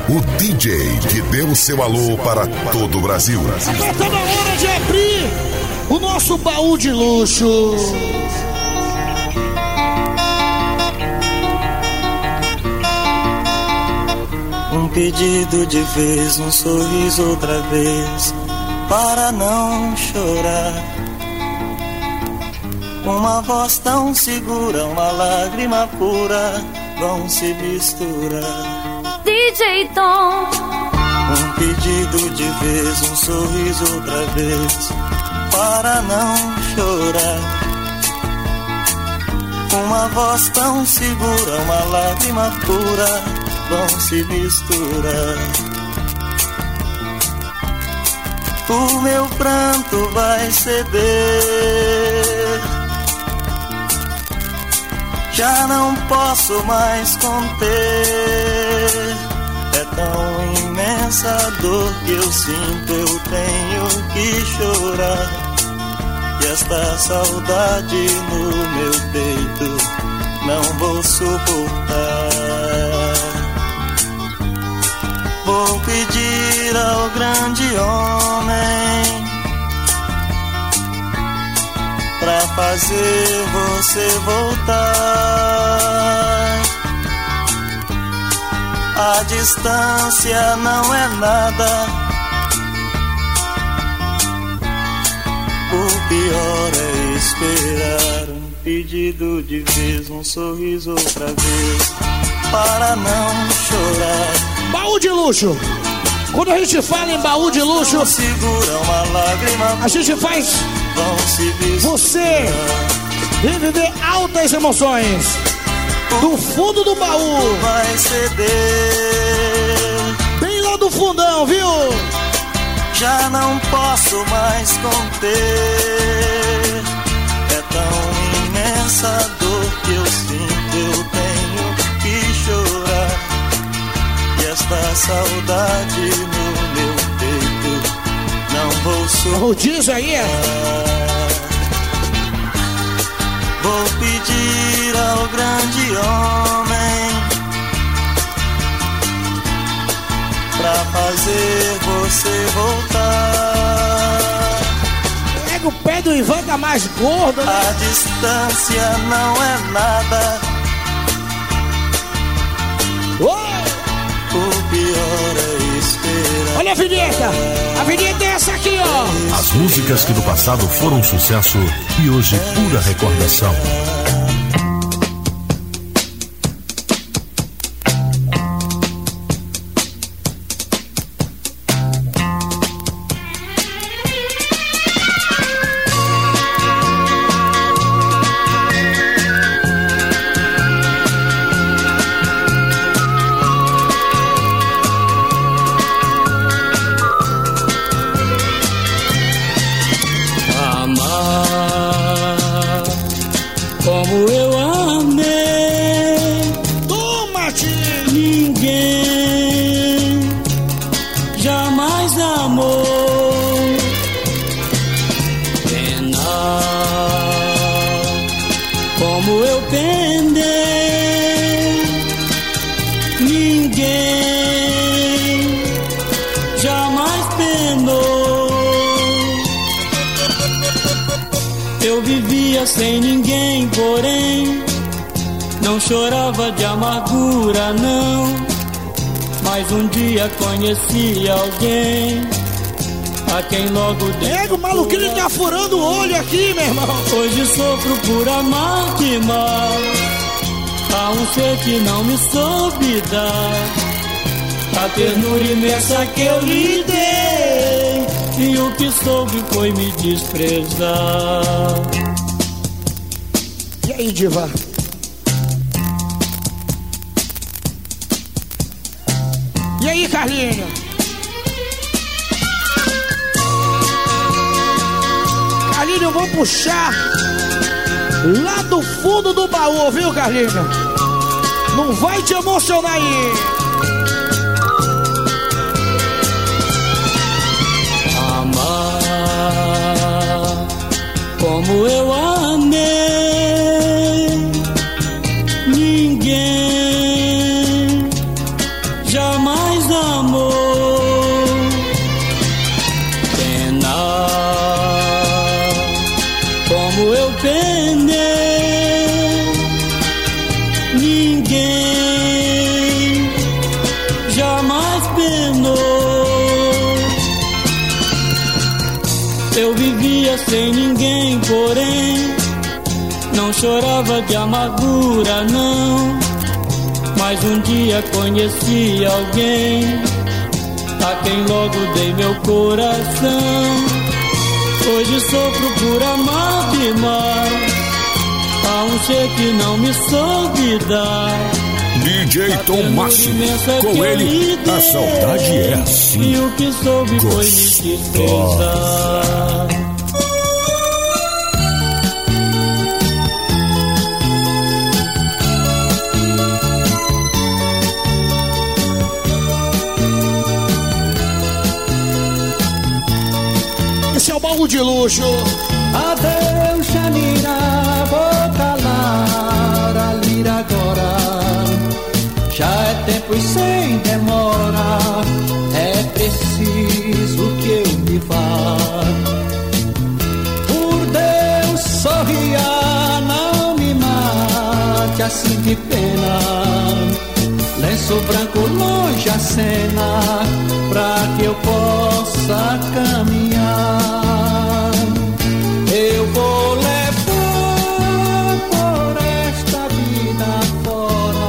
o DJ que deu seu alô para todo o Brasil. Agora tá na hora de abrir o nosso baú de luxo. Um pedido de vez, um sorriso outra vez, para não chorar. Uma voz tão segura, uma lágrima pura, vão se misturar. DJ Tom. Um pedido de vez, um sorriso outra vez, para não chorar. Uma voz tão segura, uma lágrima pura, vão se misturar. O meu pranto vai ceder, já não posso mais conter. É tão imensa a dor que eu sinto, eu tenho que chorar. E esta saudade no meu peito não vou suportar. Vou pedir ao grande homem pra fazer você voltar. A distância não é nada, o pior é esperar. Um pedido de vez, um sorriso outra vez, para não chorar. Baú de luxo. Quando a gente fala em baú de luxo, segura uma lágrima, a gente faz você reviver altas emoções do fundo do baú, vai ceder, bem lá do fundão, viu? Já não posso mais conter. É tão imensa a dor que eu sinto, eu tenho que chorar. E esta saudade no meu peito não vou suportar. Diz aí, Vou pedir ao grande homem pra fazer você voltar. Pega o pé do Ivan, tá mais gordo, né? A distância não é nada, o pior é esperar. Olha a vinheta é essa aqui, ó. As músicas que no passado foram um sucesso e hoje pura recordação. Sem ninguém, porém, não chorava de amargura, não. Mas um dia conheci alguém a quem logo o maluquinho tá furando o olho aqui, meu irmão. Hoje sofro por amar demais a um ser que não me soube dar a ternura imensa que eu lhe dei, e o que soube foi me desprezar. E aí, diva? E aí, Carlinho? Carlinho, vou puxar lá do fundo do baú, viu, Carlinho? Não vai te emocionar aí. Amar como eu amei, ninguém jamais amor. Pena, como eu penei, ninguém jamais penou. Eu vivia sem ninguém, porém não chorava de amargura, não. Mas um dia conheci alguém a quem logo dei meu coração. Hoje sofro por amar demais a um ser que não me soube dar. DJ Tom Máximo, com ele a saudade é assim. E o que soube foi me desprezar. Esse é o baú de luxo. Adeus, Xanira, vou calar a lira agora. Já é tempo e sem demora, é preciso que eu me vá. Por Deus, sorria, não me mate assim de pena. Lenço branco longe a cena, pra que eu possa caminhar. Eu vou levar por esta vida fora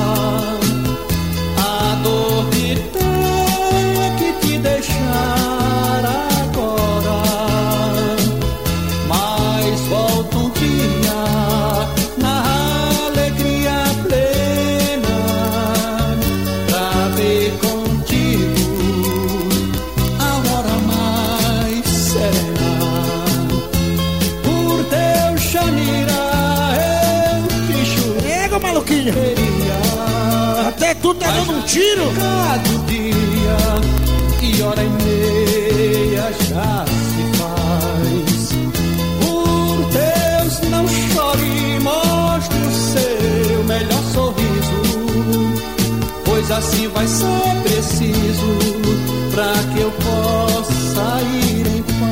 a dor de ter que te deixar agora. Mas volto um dia na alegria plena pra ver contigo a hora mais serena. Por Deus, Xanira, eu te juro. Pega, maluquinho. Até tu tá dando um tiro. Cada dia e hora e meia já se faz. Por Deus, não chore, mostre o seu melhor sorriso, pois assim vai ser preciso pra que eu possa ir em paz.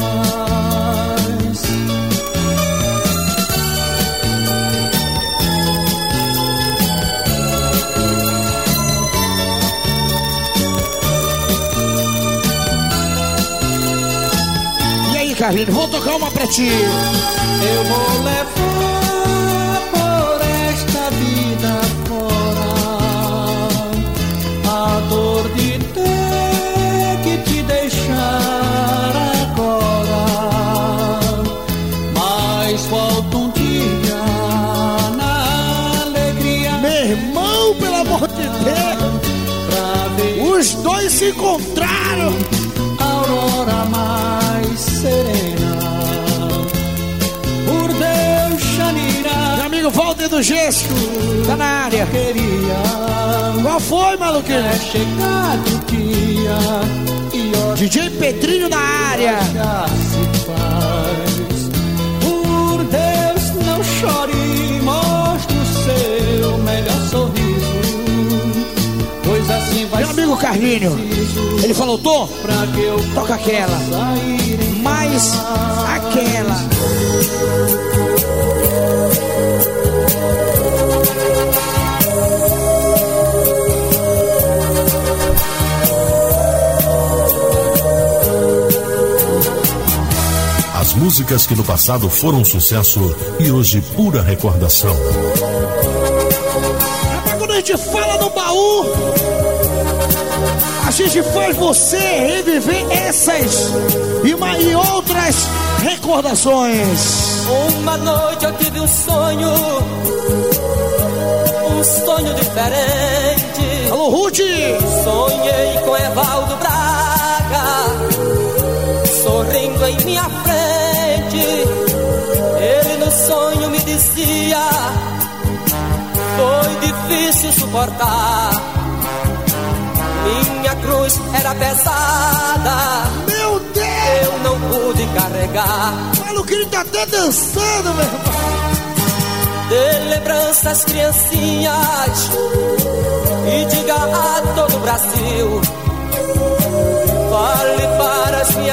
E aí, Carlinhos, vou tocar uma pra ti. Eu vou levar por esta vida fora a dor de ter que te deixar agora. Mas volto um dia na alegria. Meu irmão, pelo amor de Deus. Pra ver Os dois se encontraram. a aurora mais serena. Por Deus, Xanira, Meu amigo Walter do Gesso tá na área. queria Qual foi, maluquinho? é chegar o dia e hora DJ Pedrinho na área. já se faz. Por Deus, não chore, mostre o seu melhor sorriso, pois assim vai Meu amigo Carlinho, ele falou, Tom, pra que eu toca aquela, possa ir em mais aquela. As músicas que no passado foram um sucesso e hoje pura recordação. Rapaz, quando a gente fala no baú, a gente faz você reviver essas e outras recordações. Uma noite eu tive um sonho diferente. Alô, Ruth! Sonhei com Evaldo Braga, sorrindo em minha frente. Ele no sonho me dizia: foi difícil suportar, minha cruz era pesada, Meu Deus! eu não pude carregar. O maluquinho tá até dançando, meu irmão. Dê lembranças, criancinhas, e diga a todo o Brasil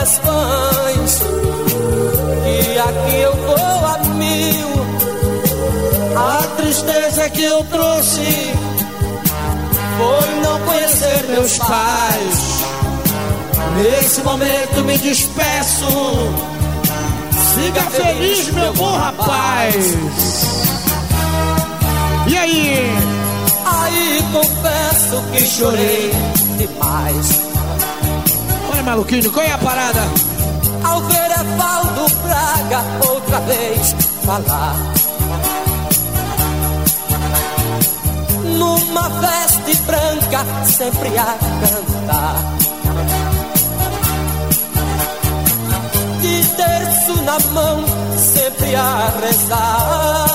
corações, e aqui eu vou a mil. A tristeza que eu trouxe foi não conhecer meus pais. Nesse momento me despeço. Siga feliz, meu bom rapaz. E aí? Aí confesso que chorei demais. Olha, maluquinho, qual é a parada? Ao ver Evaldo Braga outra vez falar numa veste branca, sempre a cantar, de terço na mão, sempre a rezar.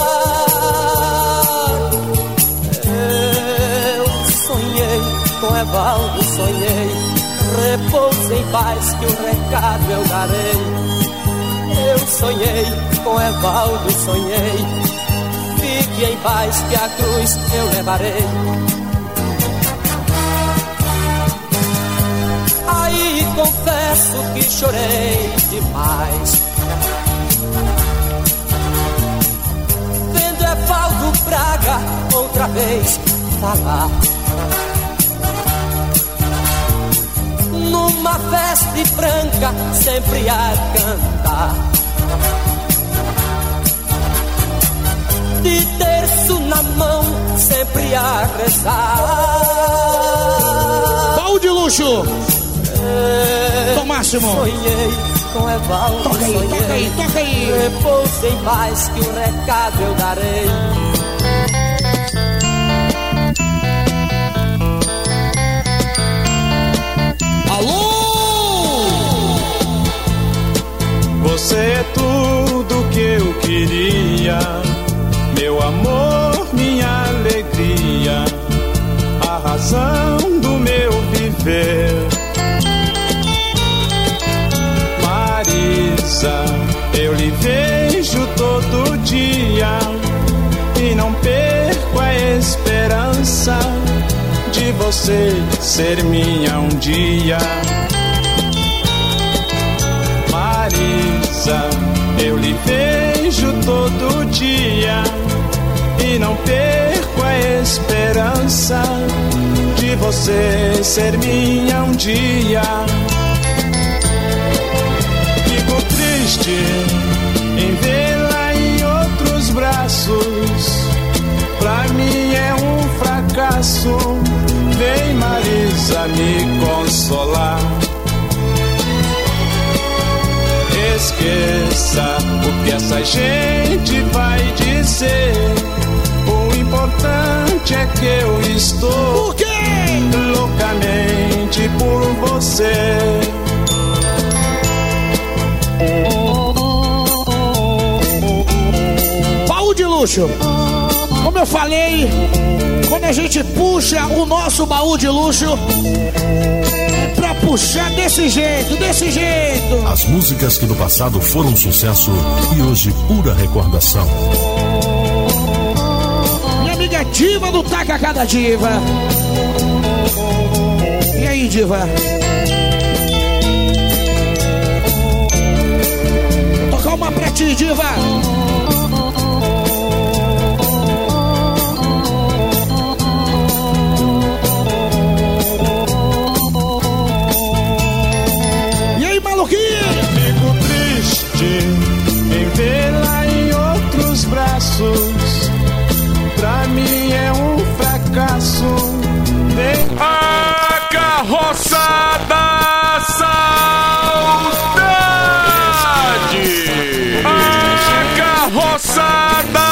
Eu sonhei com Evaldo, sonhei, repouso em paz que o recado eu darei. Eu sonhei com Evaldo, sonhei, fique em paz que a cruz eu levarei. Aí confesso que chorei demais, vendo Evaldo Braga outra vez falar numa veste branca, sempre a cantar, de terço na mão, sempre a rezar. Baú de luxo. Tom Máximo. Sonhei com Evaldo, toca aí, sonhei, toca aí, toca aí. Repouso em paz que o recado eu darei. Alô! Você é tudo que eu queria, meu amor, minha alegria, a razão do meu viver. Marisa, eu lhe vejo todo dia e não perco a esperança de você ser minha um dia. Marisa, eu lhe vejo todo dia e não perco a esperança de você ser minha um dia. Fico triste em vê-la em outros braços, pra mim é um fracasso. Vem, Marisa, me consolar. Esqueça o que essa gente vai dizer, o importante é que eu estou loucamente por você. Baú de luxo. Como eu falei, quando a gente puxa o nosso baú de luxo, é pra puxar desse jeito, desse jeito. As músicas que no passado foram sucesso e hoje pura recordação. Minha amiga Diva do Taca Cada Diva. E aí, Diva? Vou tocar uma pra ti, Diva. Fico triste em vê-la em outros braços, pra mim é um fracasso. A carroça da saudade, a carroça da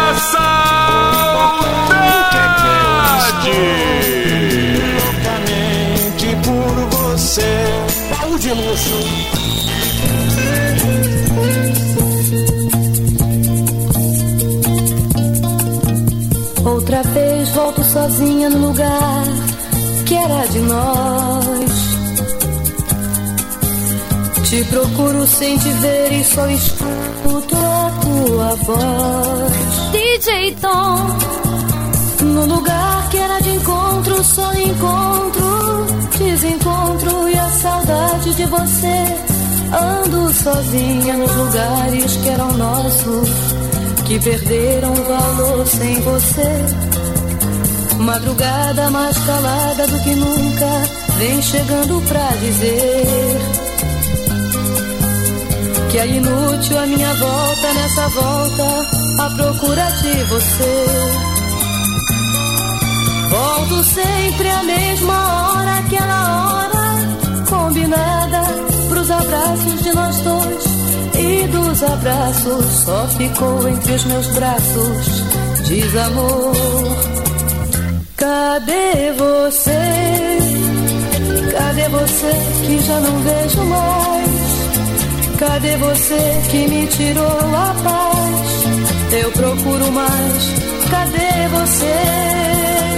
saudade, loucamente por você. Baú de luxo. Outra vez volto sozinha no lugar que era de nós. Te procuro sem te ver e só escuto a tua voz. DJ Tom, no lugar que era de encontro, só encontro, desencontro e a saudade saudade de você. Ando sozinha nos lugares que eram nossos, que perderam valor sem você. Madrugada mais calada do que nunca vem chegando pra dizer que é inútil a minha volta nessa volta à procura de você. Volto sempre à mesma hora, aquela hora combinada, pros abraços de nós dois. E dos abraços só ficou entre os meus braços desamor. Cadê você? Cadê você que já não vejo mais? Cadê você que me tirou a paz? Eu procuro mais. Cadê você?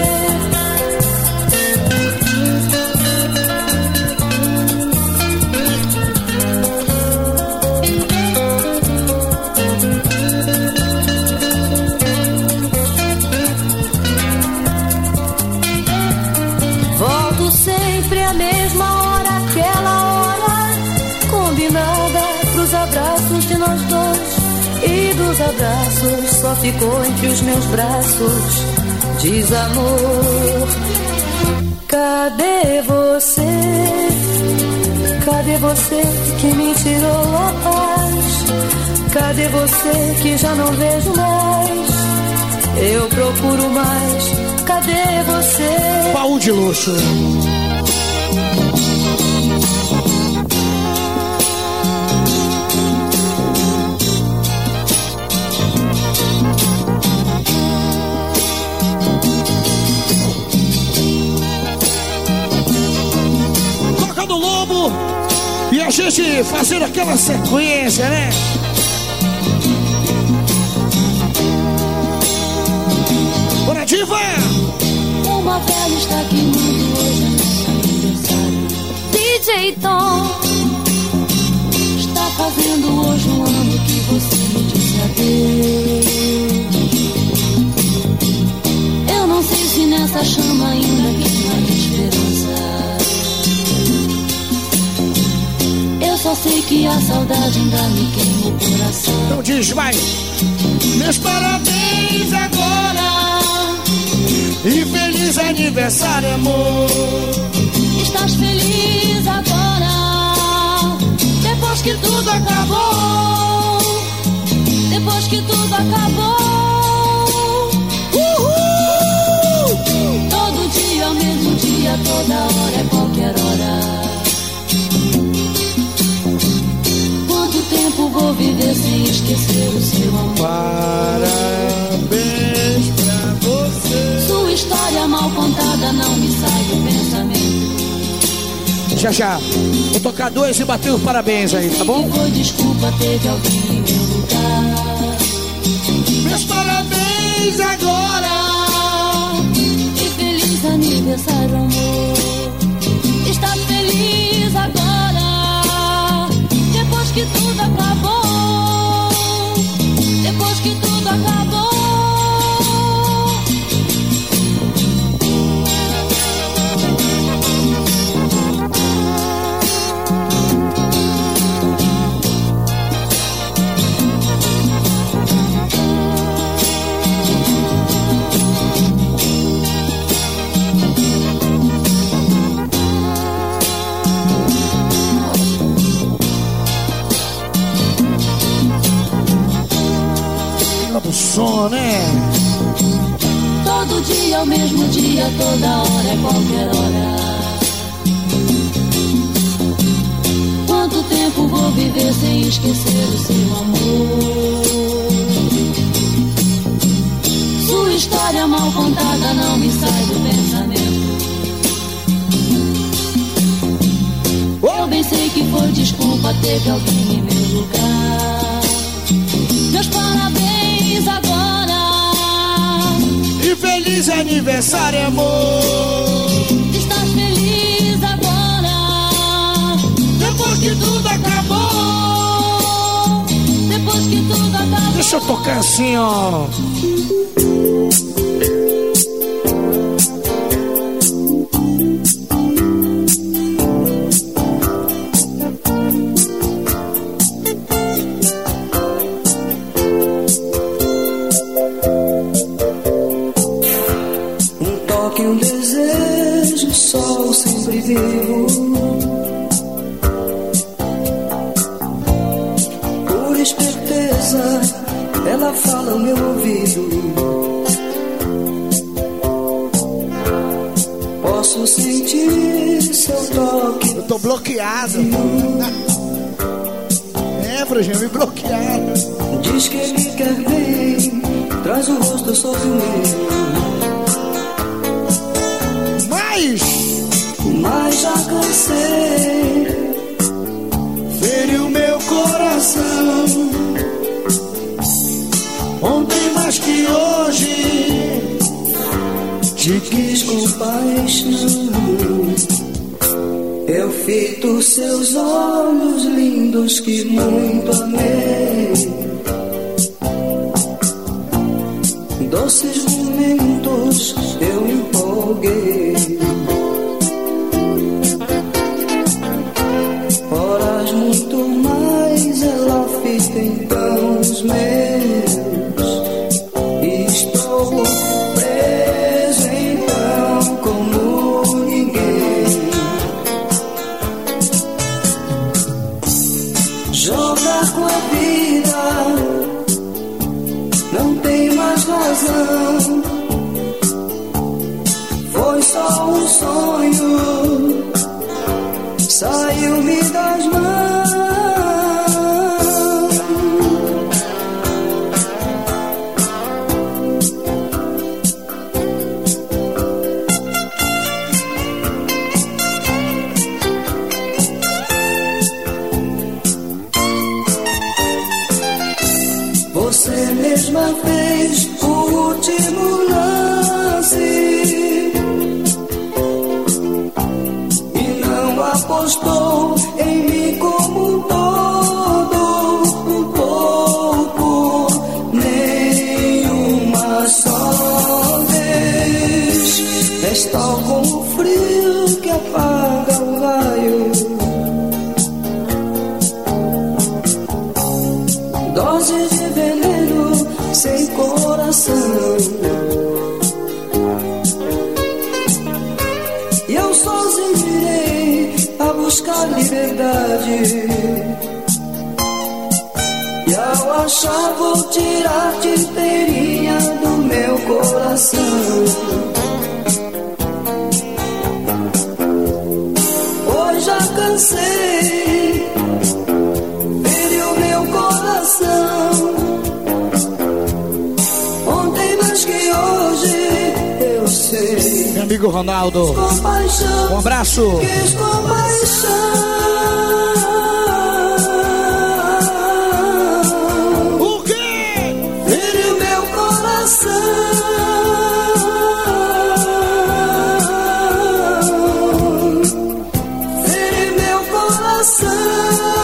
Volto sempre à mesma hora, aquela hora combinada, pros abraços de nós dois. E dos abraços só ficou entre os meus braços desamor. Cadê você? Cadê você que me tirou a paz? Cadê você que já não vejo mais? Eu procuro mais. Cadê você? Baú de luxo. Toca do Lobo e a gente fazendo aquela sequência, né? Bora, diva! Uma velha está queimando hoje é nosso aniversário. DJ Tom está fazendo hoje um ano que você me disse adeus. Eu não sei se nessa chama ainda queima esperança. Eu só sei que a saudade ainda me queima o coração. Então diz, vai! Meus parabéns agora e feliz aniversário, amor. Estás feliz agora, depois que tudo acabou. Depois que tudo acabou. Uhul! Todo dia é o mesmo dia, toda hora é qualquer hora. Quanto tempo vou viver sem esquecer o seu amor? Parabéns pra você. Sua história mal contada não me sai do pensamento. Já, vou tocar dois e bater os parabéns aí, tá bom? Foi desculpa, teve alguém em meu lugar. Meus parabéns agora E feliz aniversário, amor. Estás feliz agora, depois que tudo acabou. Depois que tudo acabou. do som, né? Todo dia é o mesmo dia, toda hora é qualquer hora. Quanto tempo vou viver sem esquecer o seu amor? Sua história mal contada não me sai do pensamento. Eu bem sei que foi desculpa, teve alguém em meu lugar. Meus parabéns agora. E feliz aniversário, amor. Estás feliz agora. Depois que tudo acabou. Depois que tudo acabou. Deixa eu tocar assim, ó. sempre vivo. Por esperteza, ela fala ao meu ouvido. Posso sentir seu toque. Eu tô bloqueado. Frangê, me bloquearam. Diz que me quer bem, traz o rosto sobre o meu. Mas já cansei, feriu meu coração. Ontem mais que hoje, te quis com paixão. Eu fito seus olhos lindos que muito amei. Doces momentos eu empolguei. Horas muito mais ela fita então os meus. Estou preso então como ninguém. Jogar com a vida não tem mais razão. Foi só um sonho, saiu-me das mãos. Você mesma fez o último lance e não apostou em mim como um todo, um pouco, nem uma só vez. És tal como o frio que apaga o raio. Doses de veneno sem coração. E eu sozinho irei a buscar liberdade. E ao achar vou tirar-te inteirinha do meu coração. Pois já cansei, feriu meu coração. Ontem mais que hoje eu sei. Meu amigo Ronaldo, compaixão, um abraço. Quis compaixão. O quê? Feriu meu coração. Feriu meu coração.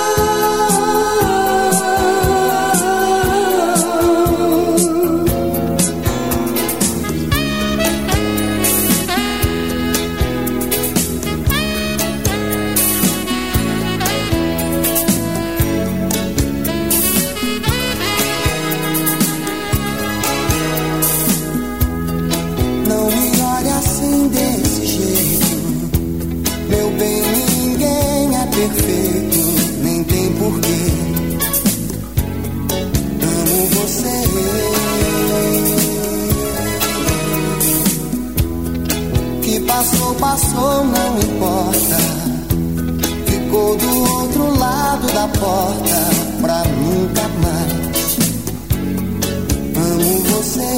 Passou, não importa. Ficou do outro lado da porta pra nunca mais. Amo você.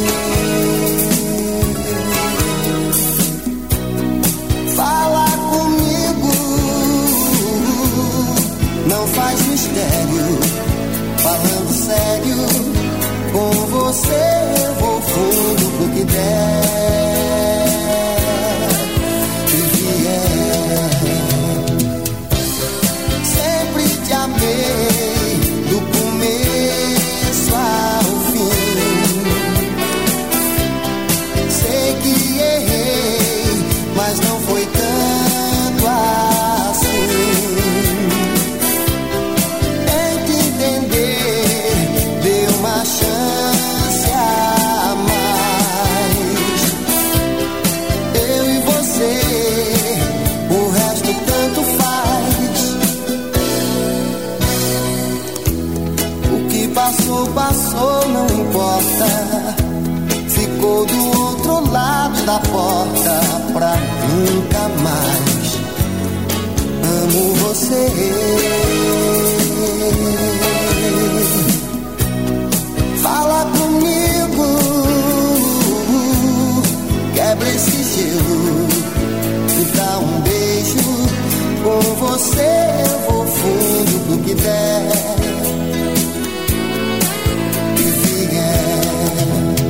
Fala comigo, não faz mistério. Falando sério, com você eu vou fundo pro que der. Do começo ao fim, sei que errei, mas não foi tanto assim. Tente entender, dê uma chance a mais. nunca mais amo você. Fala comigo, quebra esse gelo, me dá um beijo. Com você eu vou fundo do que der. E vier.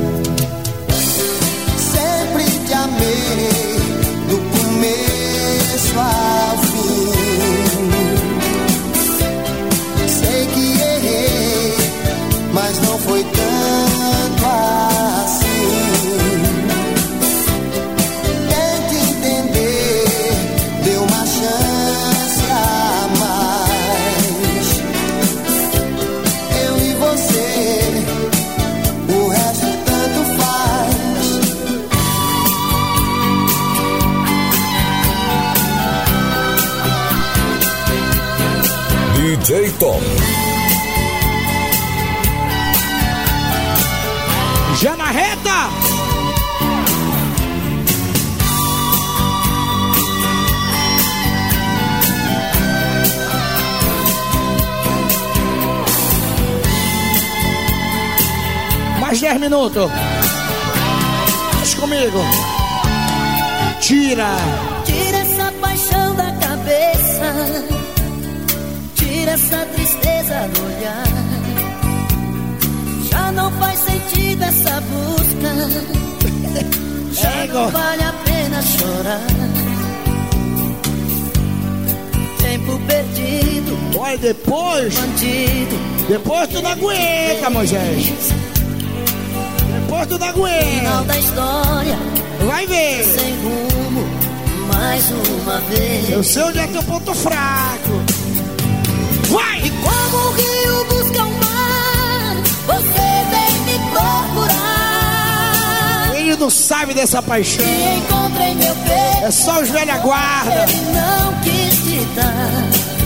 Sempre te amei, do começo ao fim. Sei que errei, mas não foi tanto assim. Tente entender, dê uma chance a mais. Eu e você, o resto tanto faz. DJ Tom. Já na reta. Mais 10 minutos. Deixa comigo. Tira essa paixão da cabeça, tira essa tristeza do olhar. Já não faz sentido essa busca, já não vale a pena chorar. Tempo perdido, olha, depois bandido, depois tu não aguenta, Moisés. Depois tu não aguenta. Final da história, vai ver. Sem rumo, mais uma vez. Eu sei onde é teu ponto fraco. Vai! E como o rio busca o mar, você vem me procurar. Ele não sabe dessa paixão. E encontrei meu peito, é só os velha guarda. Ele não quis te dar.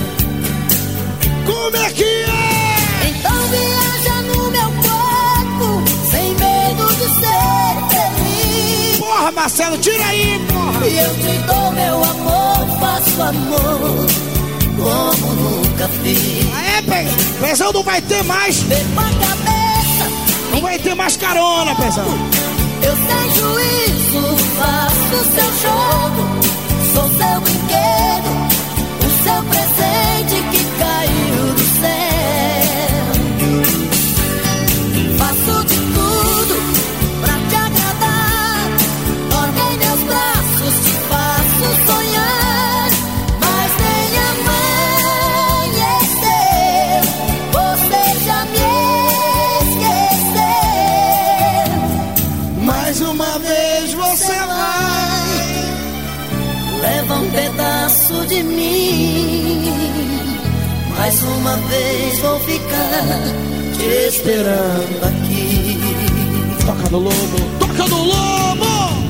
Como é que é? Então viaja no meu corpo, sem medo de ser feliz. Porra, Marcelo, tira aí, porra. E eu te dou meu amor, faço amor como nunca fiz. Aê, Pezão, não vai ter mais. Perco a cabeça, não vai ter mais carona, Pezão. Eu sem juízo faço seu jogo, sou seu brinquedo, o seu presente que caiu do céu. Faço de tudo pra te agradar, dorme em meus braços, te faço sonhar. Mas nem amanheceu, você já me esqueceu. Mais uma vez você vai, leva um pedaço de mim. Mais uma vez vou ficar te esperando aqui. Toca no lobo, toca no lobo.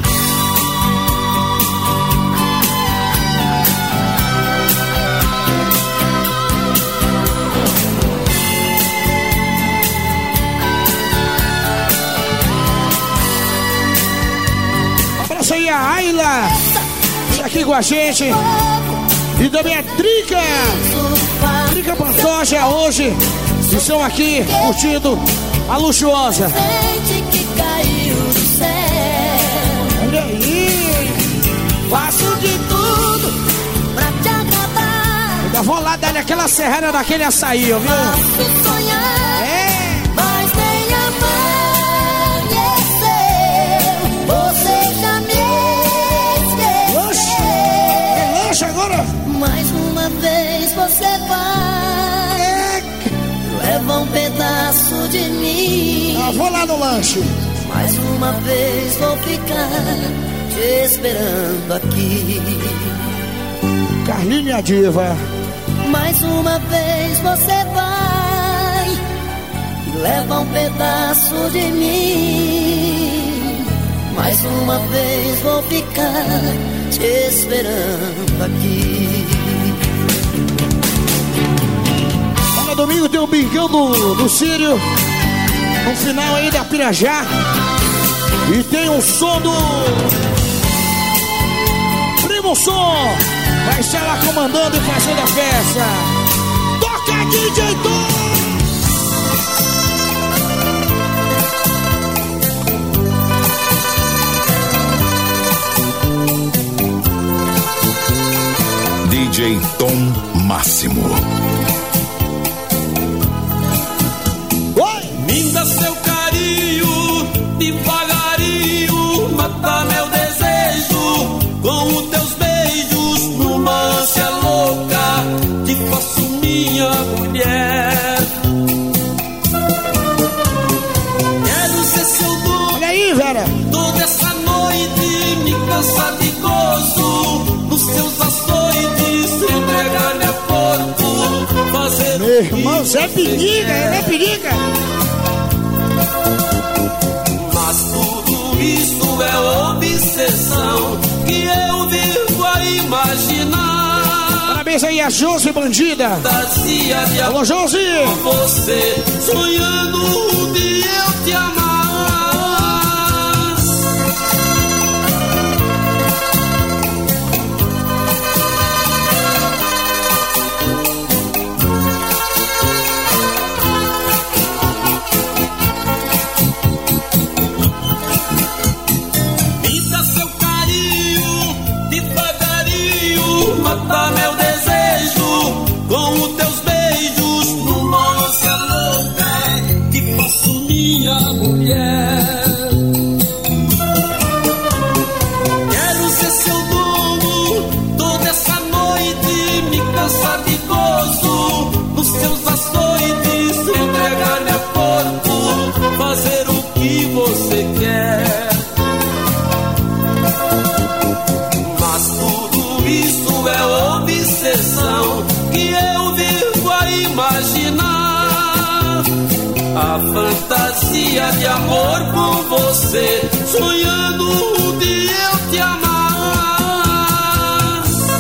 Abraço aí a Ayla, aqui com a gente. E também a Drica Pantoja hoje. Estão aqui curtindo a luxuosa. Que caiu do céu. Olha aí. Faço de tudo pra te agradar. Ainda vou lá dar aquela serrana daquele açaí, ó, viu? Faço sonhar. Mas nem amanheceu, você já me esqueceu. Lancha agora. Mais uma vez você vai, leva um pedaço de mim. Vou lá no lanche. Mais uma vez vou ficar te esperando aqui. Carlinha Diva. Mais uma vez você vai, leva um pedaço de mim. Mais uma vez vou ficar te esperando aqui. Olha, domingo tem o Bingão do Sírio, no final aí da Pirajá. E tem o som do Primo no som. Vai estar lá comandando e fazendo a festa. Toca, DJ Tom! DJ Tom Máximo. Oi! Me dá seu carinho, devagarinho, mata meu desejo com os teus beijos, numa ânsia louca, te faço minha mulher. Quero ser seu dono. Olha aí, Vera. Toda essa noite me cansa de gozo, nos seus açoites entregar meu corpo, fazer. Meu irmão, Zé Piniga, ele é Piniga. Mas tudo isso é obsessão que eu vivo a imaginar. Parabéns aí a Josi Bandida. Fantasia de alô, Josi. Com você, sonhando um dia eu te amar. Mata meu desejo com os teus beijos, numa ânsia louca, te faço minha mulher. Quero ser seu dono toda essa noite, me cansa de gozo, nos seus açoites entregar meu corpo, fazer o que você quer. Mas tudo isso é obsessão que eu vivo a imaginar. A fantasia de amor com você, sonhando um dia eu te amar.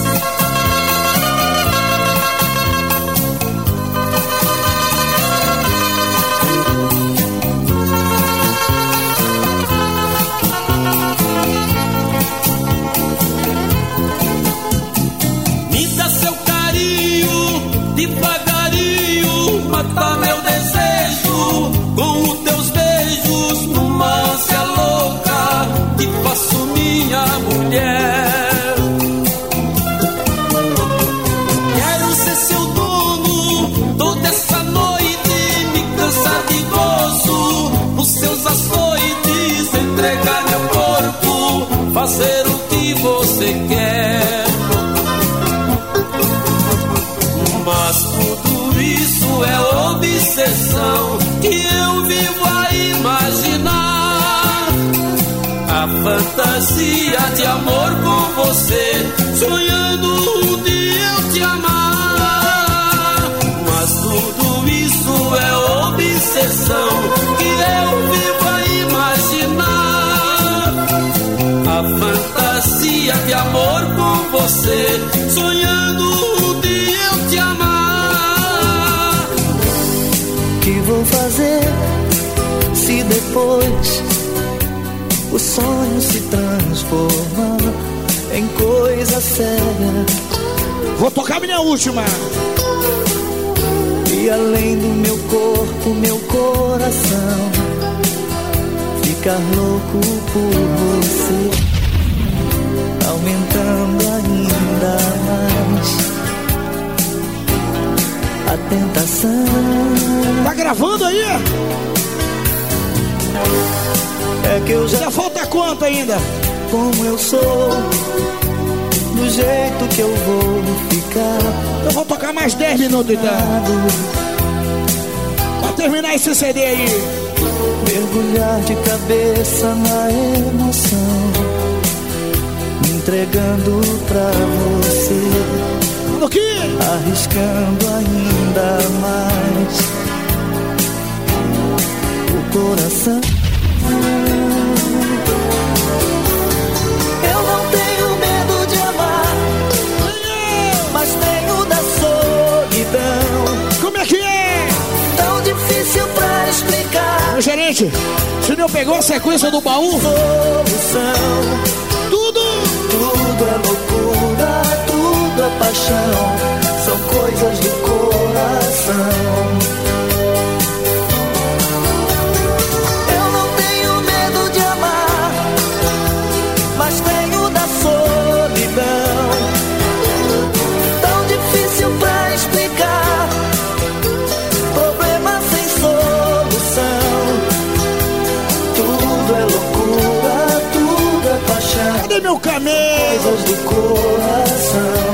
Devagarinho, mata meu desejo com os teus beijos, numa ânsia louca, te faço minha mulher. Quero ser seu dono toda essa noite, me cansa de gozo, nos seus açoites entregar meu corpo, fazer o que você quer. Mas tudo isso é obsessão que eu vivo a imaginar. A fantasia de amor com você, sonhando um dia eu te amar. Mas tudo isso é obsessão que eu vivo a imaginar. A fantasia de amor com você, sonhando um dia eu te amar. Que vou fazer se depois o sonho se transformar em coisa séria? Vou tocar minha última. E além do meu corpo, meu coração ficar louco por você, aumentando ainda mais a tentação. Tá gravando aí? É que eu já falta quanto ainda? Como eu sou, do jeito que eu vou ficar. Eu vou tocar mais 10 minutos então, pra terminar esse CD aí. Mergulhar de cabeça na emoção, me entregando pra você, no que? Arriscando ainda mais o coração. Eu não tenho medo de amar, mas tenho da solidão. Como é que é? Tão difícil pra explicar. Ô, gerente, você não pegou a sequência do baú? Solução. Tudo Tudo é loucura, tudo é paixão, são coisas do coração. Eu não tenho medo de amar, mas tenho da solidão. Tão difícil pra explicar, problema sem solução. Tudo é loucura, tudo é paixão. Cadê meu camelo? Coisas do coração.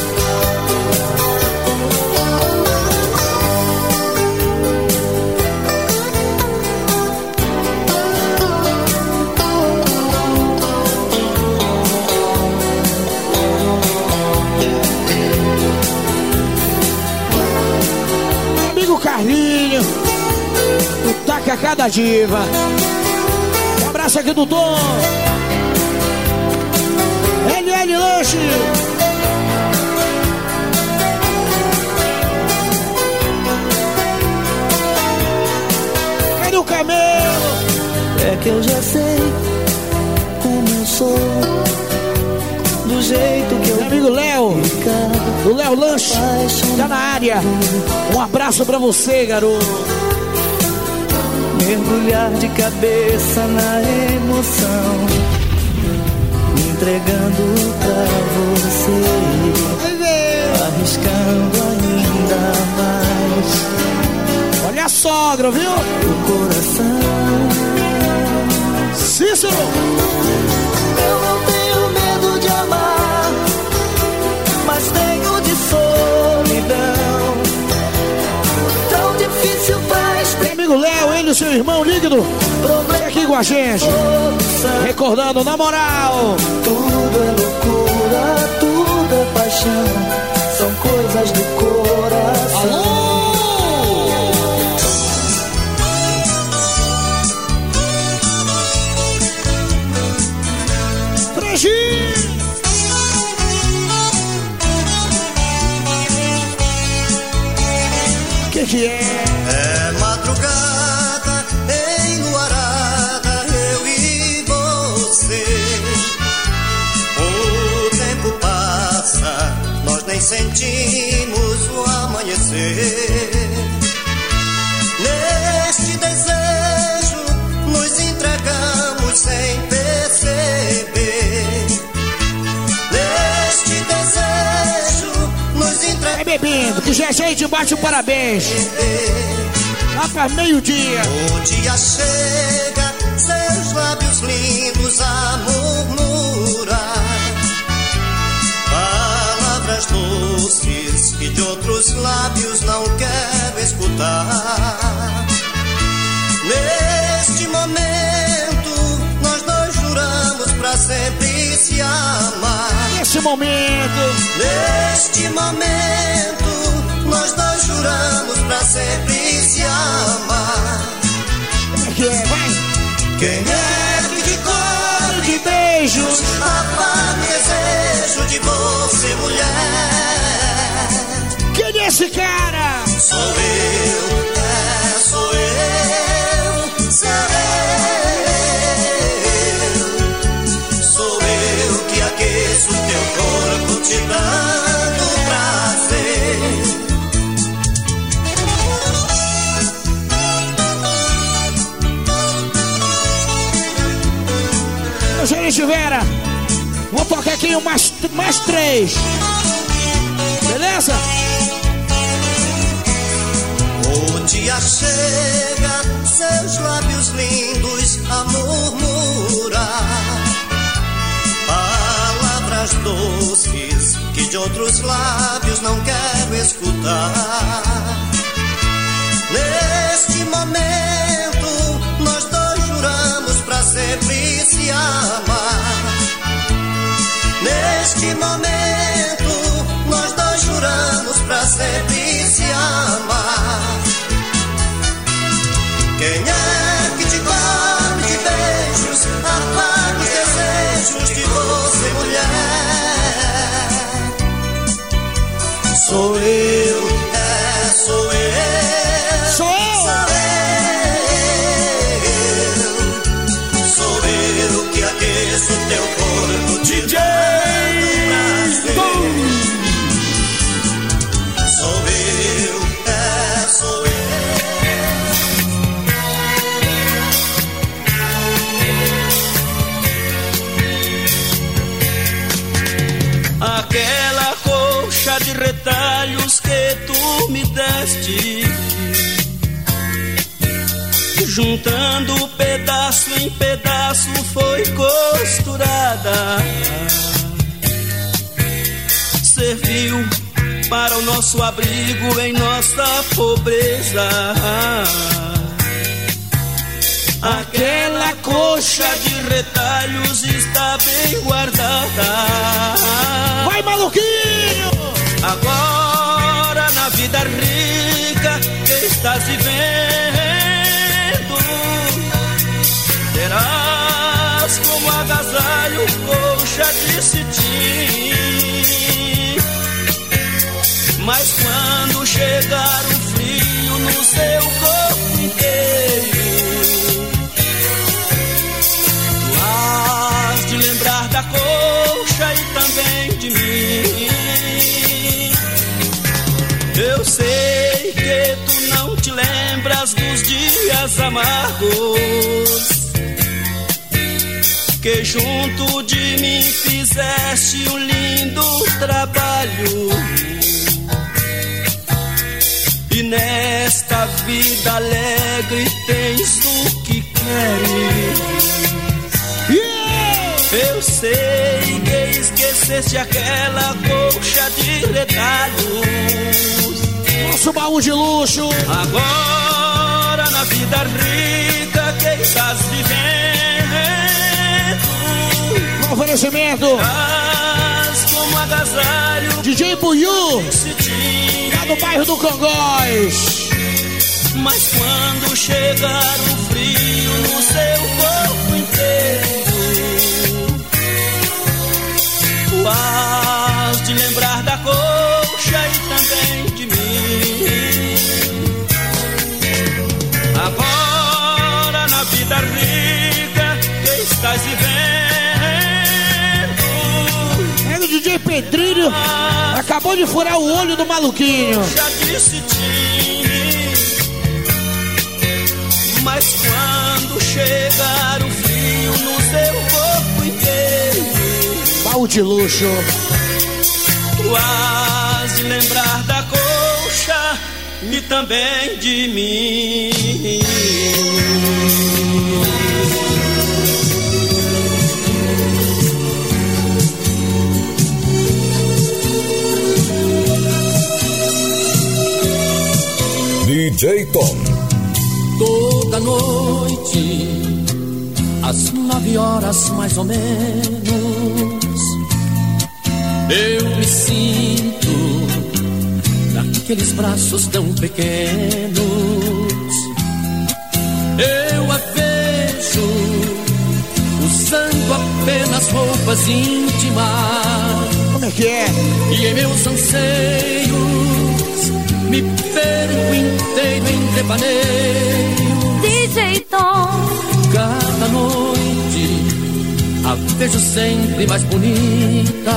Amigo Carlinho, o Tacacá da Diva. Um abraço aqui do Tom. LL Lanche. Cadê o camelo? É que eu já sei como eu sou, do jeito que eu meu amigo Léo, do Léo Lanche, tá na área. Um abraço pra você, garoto. Mergulhar de cabeça na emoção, me entregando pra você, arriscando ainda mais. Olha a sogra, viu? O coração. Cícero. Eu não tenho medo de amar, mas tenho de solidão. Tão difícil pra explicar. Amigo Léo, ele e seu irmão líquido, aqui com a gente, recordando na moral. Tudo é loucura, tudo é paixão, são coisas do coração. Alô? Que é? É madrugada, enluarada, eu e você. O tempo passa, nós nem sentimos o amanhecer. Neste desejo, nos entregamos sem perceber. Neste desejo, nos entregamos. Vai bebendo, que já a gente bate o parabéns. Lá pra meio-dia. O dia chega, seus lábios lindos a murmurar palavras doces que de outros lábios não quero escutar. Neste momento, nós dois juramos pra sempre se amar. Nesse momento, nós dois juramos pra sempre se amar. Que é, vai. Quem é que de cor de beijos apaga o desejo de você, mulher? Quem é esse cara? Sou eu, sou eu, sou eu que aqueço teu corpo te dando prazer. Gerente Vera, vou tocar aqui mais 3. Beleza? O dia chega, seus lábios lindos a murmurar palavras doces que de outros lábios não quero escutar. Neste momento, nós dois juramos pra sempre se amar. Neste momento, nós dois juramos pra sempre se amar. Quem é que te come de beijos, apaga os desejos de você, mulher? Sou eu, sou eu. Sou eu. Sou eu que aqueço teu corpo, DJ. retalhos que tu me deste, juntando pedaço em pedaço foi costurada. Serviu para o nosso abrigo em nossa pobreza. Aquela coxa de retalhos está bem guardada. Vai, maluquinho! Agora na vida rica que estás vivendo, terás como agasalho coxa de cetim. Mas quando chegar o frio no seu corpo inteiro, tu has de lembrar da coxa e também de mim. Eu sei que tu não te lembras dos dias amargos que junto de mim fizeste um lindo trabalho. E nesta vida alegre tens o que queres. Eu sei que esqueceste aquela coxa de retalhos. Nosso baú de luxo. Agora na vida rica que estás vivendo, no oferecimento como agasalho DJ Buiú, lá do bairro do Congóis. Mas quando chegar o frio no seu corpo inteiro, tu has de lembrar da coxa e também de mim. Agora na vida rica que estás vivendo, é o DJ Pedrinho, acabou de furar o olho do maluquinho. Já disse mas quando chegar o frio no seu corpo inteiro, baú de luxo, tu has de lembrar da coxa e também de mim. DJ Tom. Toda noite, às 9 horas mais ou menos, eu me sinto naqueles braços tão pequenos. Eu a vejo usando apenas roupas íntimas. Como é que é? E em meus anseios me perco inteiro em devaneio. DJ Tom. Cada noite a vejo sempre mais bonita,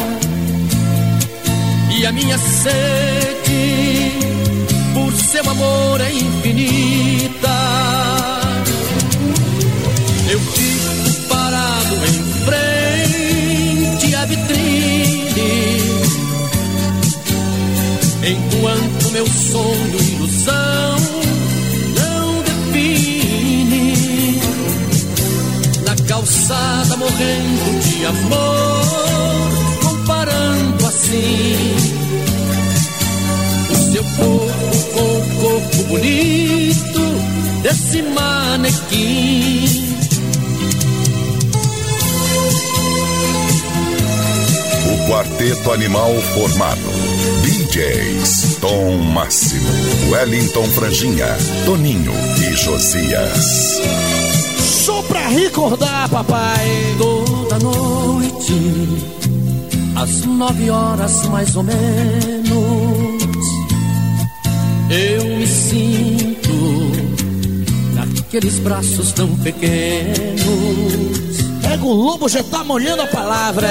e a minha sede por seu amor é infinita. Eu fico parado em frente à vitrine, enquanto meu sonho e ilusão não define. Na calçada morrendo de amor, comparando assim o seu corpo com o corpo bonito desse manequim. O quarteto animal formado: DJs Tom Máximo, Wellington Franjinha, Toninho e Josias. Só pra recordar, papai. Toda noite, às 9 horas mais ou menos, eu me sinto naqueles braços tão pequenos. Pega o lobo, já tá molhando a palavra.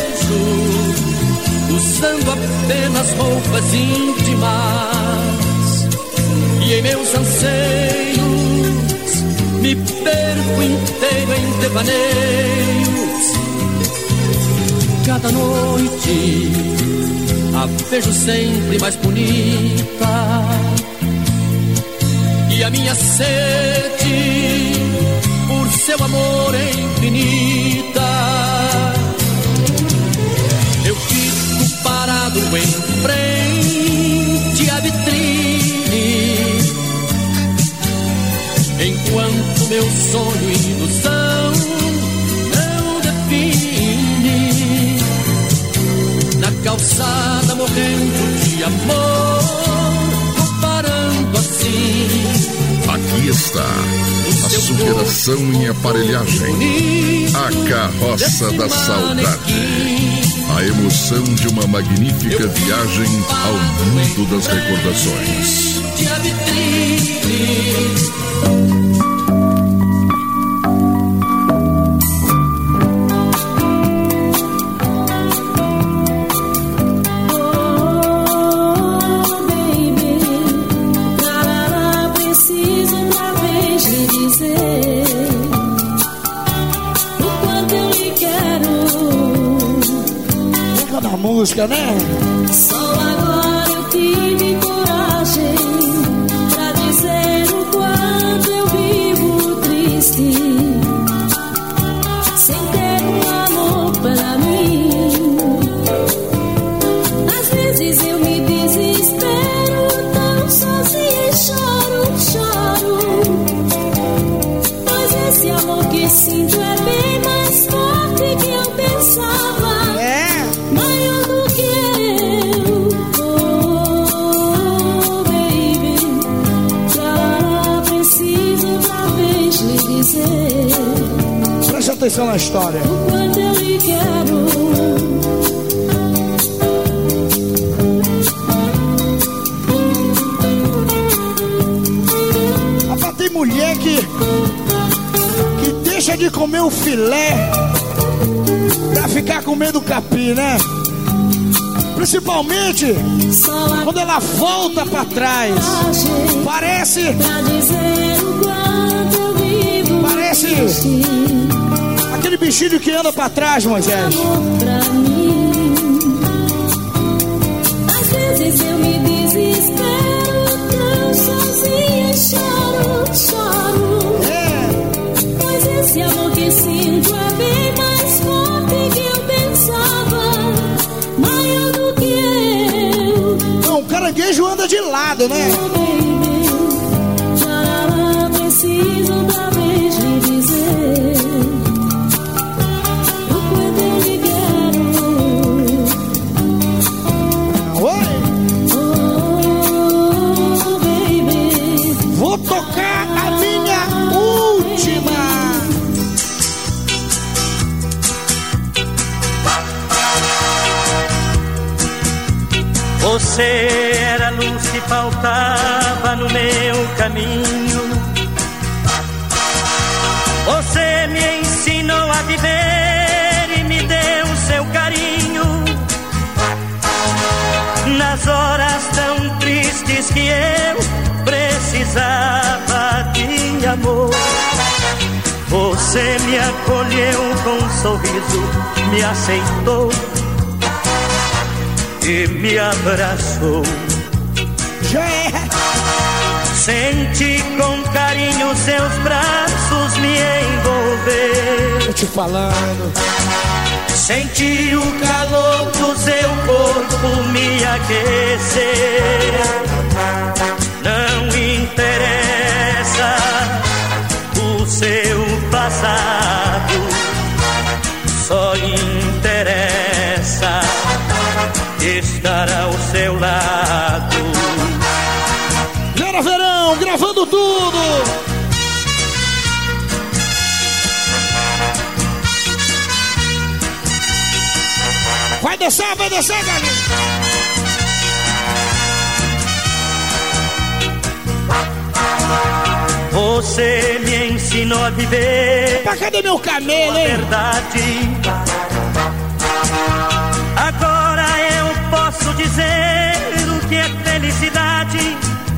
Usando apenas roupas íntimas, e em meus anseios me perco inteiro em devaneios. Cada noite a a vejo sempre mais bonita. E a minha sede por seu amor é infinita. Eu fico parado em frente à vitrine, enquanto meu sonho e ilusão não define. Na calçada morrendo de amor, comparando assim. Aqui está a superação em aparelhagem, a carroça da saudade, a emoção de uma magnífica viagem ao mundo das recordações. Da música, né? Só agora eu tive coragem pra dizer o quanto eu vivo triste, sem ter um amor pra mim. Às vezes eu me desespero, tão sozinha e choro. Pois esse amor que sinto é bem mais forte que eu pensava. Maior do que eu, oh baby, já preciso outra vez lhe dizer. Preste atenção na história. O quanto eu lhe quero. Rapaz, tem mulher que deixa de comer o filé pra ficar comendo capim, né? Principalmente quando ela volta pra trás. Parece aquele bichinho que anda pra trás, Moisés. Às vezes eu me desespero, tão sozinha, choro. Pois esse amor que sinto é bem mais forte que eu pensava. Maior do que eu. Não, o caranguejo anda de lado, né? Já preciso outra vez lhe dizer o quanto eu lhe quero. Oi! Oh, baby. Vou tocar a minha última. Você era a luz que faltava no meu caminho. Você me ensinou a viver e me deu seu carinho. Nas horas tão tristes que eu precisava de amor, você me acolheu com um sorriso, me aceitou e me abraçou. Já é. Senti com carinho seus braços me envolver. Tô te falando. Senti o calor do seu corpo me aquecer. Não interessa o seu passado, só interessa estar ao seu lado. Vera Verão, gravando tudo. Vai descer, galera. Você me ensinou a viver. Mas cadê meu camelo, hein? Verdade. Agora eu posso dizer o que é felicidade.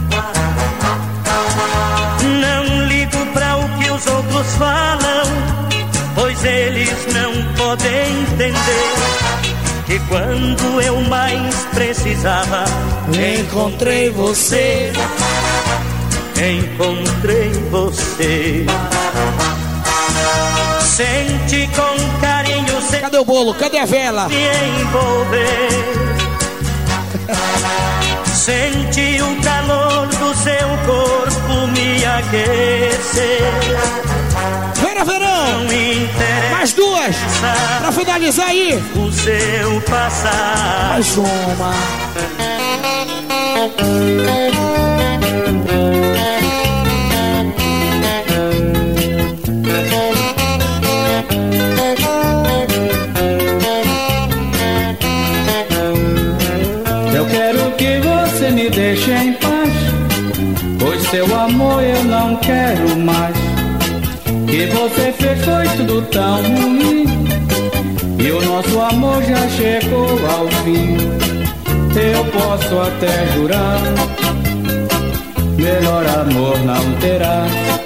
Não ligo pra o que os outros falam, pois eles não podem entender que quando eu mais precisava, encontrei você. Encontrei você. Sente com carinho. Cadê o bolo? Cadê a vela? Me envolver. Sente o calor do seu corpo me aquecer. Vera Verão! Mais duas! Pra finalizar aí! O seu passar. Mais uma! Eu quero que você me deixe em paz, pois seu amor eu não quero mais. Que você fez foi tudo tão ruim, e o nosso amor já chegou ao fim. Eu posso até jurar, melhor amor não terá.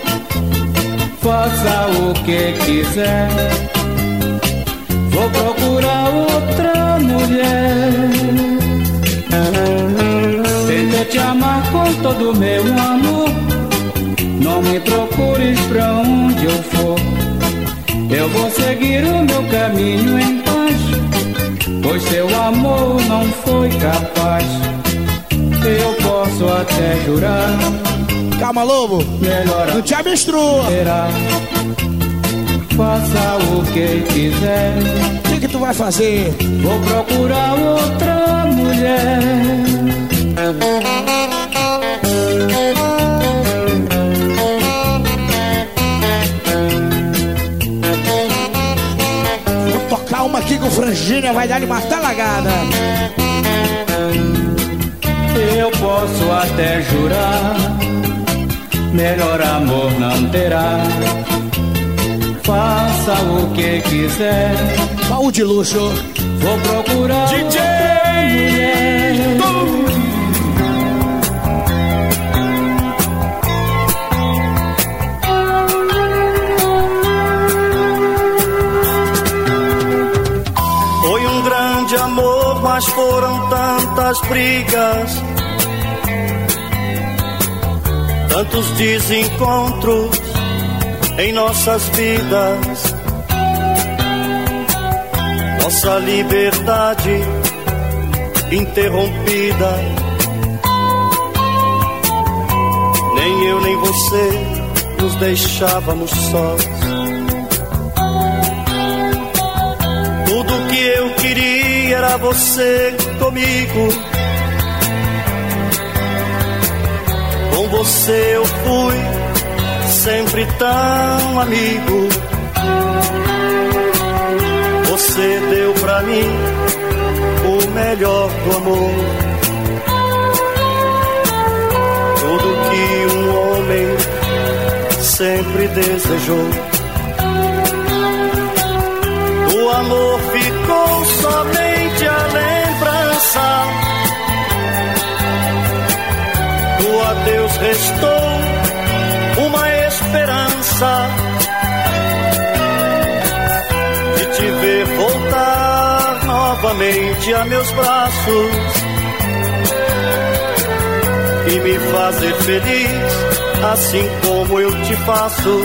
Faça o que quiser, vou procurar outra mulher. Tento te amar com todo o meu amor, não me procures pra onde eu for. Eu vou seguir o meu caminho em paz, pois seu amor não foi capaz. Eu posso até jurar. Calma, lobo. Melhor não te abstrua. Faça o que quiser. O que tu vai fazer? Vou procurar outra mulher. Vou tocar uma aqui com franjinha, vai dar-lhe uma talagada. Eu posso até jurar, melhor amor não terá. Faça o que quiser. Baú de luxo. Vou procurar DJ outra mulher. Foi um grande amor, mas foram tantas brigas, tantos desencontros em nossas vidas. Nossa liberdade interrompida. Nem eu nem você nos deixávamos sós. Tudo que eu queria era você comigo. Com você eu fui sempre tão amigo. Você deu pra mim o melhor do amor. Tudo que um homem sempre desejou. Do amor ficou somente a lembrança. Do adeus restou uma esperança de te ver voltar novamente a meus braços e me fazer feliz assim como eu te faço.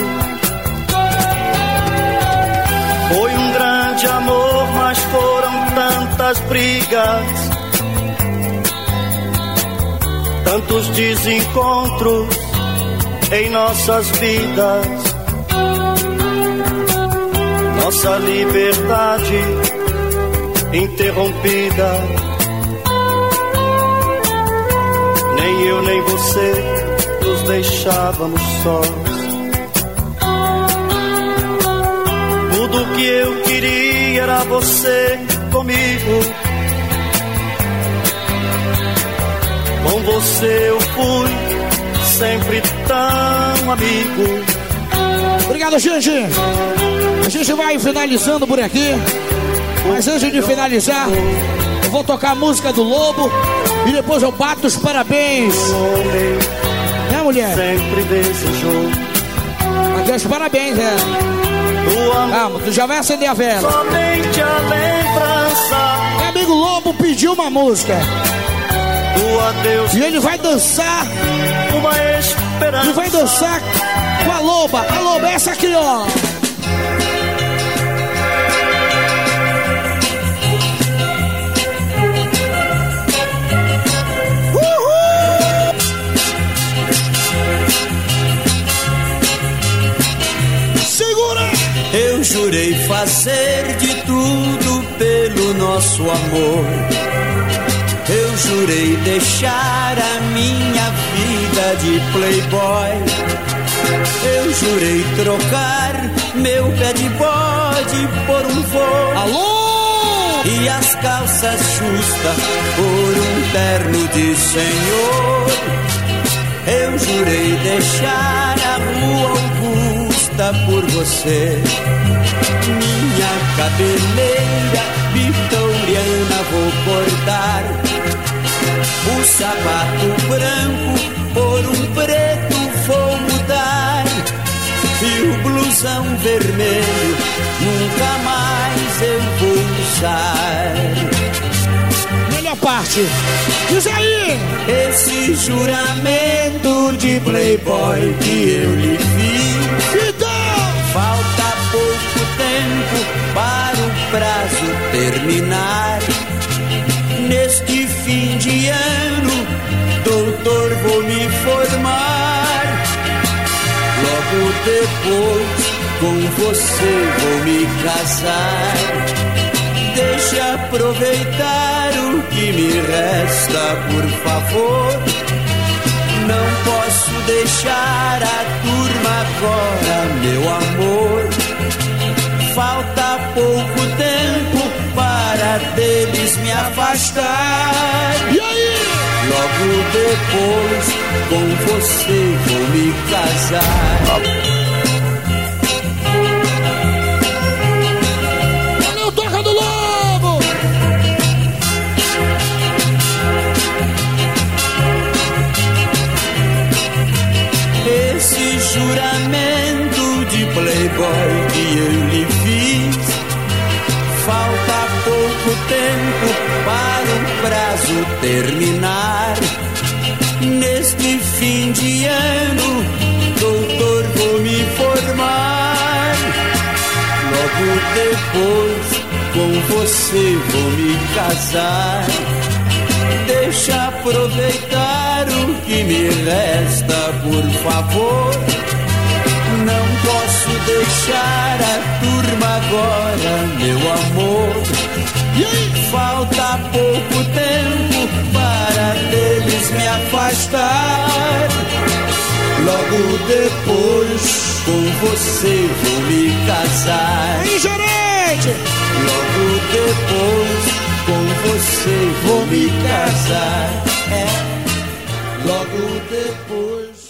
Foi um grande amor, mas foram tantas brigas, tantos desencontros em nossas vidas. Nossa liberdade interrompida. Nem eu nem você nos deixávamos sós. Tudo que eu queria era você comigo. Com você eu fui sempre tão amigo. Obrigado, gente. A gente vai finalizando por aqui. Mas antes de finalizar, eu vou tocar a música do Lobo e depois eu bato os parabéns. Né, mulher? Sempre desejou. Aqui os parabéns, é. Calma, tu já vai acender a vela. Somente a lembrança. É Lobo pediu uma música. E ele vai dançar. Ele vai dançar com a Loba. A Loba, essa aqui, ó. Eu jurei fazer de tudo pelo nosso amor. Eu jurei deixar a minha vida de playboy. Eu jurei trocar meu pé de bode por um voo. Alô! E as calças justas por um terno de senhor. Eu jurei deixar a rua Augusta por você. Minha cabeleira vitoriana vou cortar. O sapato branco por um preto vou mudar. E o blusão vermelho nunca mais eu vou usar. Melhor parte, diz aí! Esse juramento de playboy que eu lhe fiz. Então! Falta pouco tempo para o prazo terminar. Neste fim de ano, doutor, vou me formar. Logo depois, com você vou me casar. Deixa aproveitar o que me resta, por favor. Não posso deixar a turma agora, meu amor. Falta pouco tempo para deles me afastar. E aí? Logo depois, com você vou me casar. Valeu, Toca do Lobo! Esse juramento de playboy que eu lhe fiz. Falta pouco tempo para o prazo terminar. Neste fim de ano, doutor, vou me formar. Logo depois, com você vou me casar. Deixa aproveitar o que me resta, por favor. Não posso deixar a turma agora, meu amor. Falta pouco tempo para deles me afastar. Logo depois, com você vou me casar. Aí, gerente! Logo depois, com você vou me casar. Logo depois.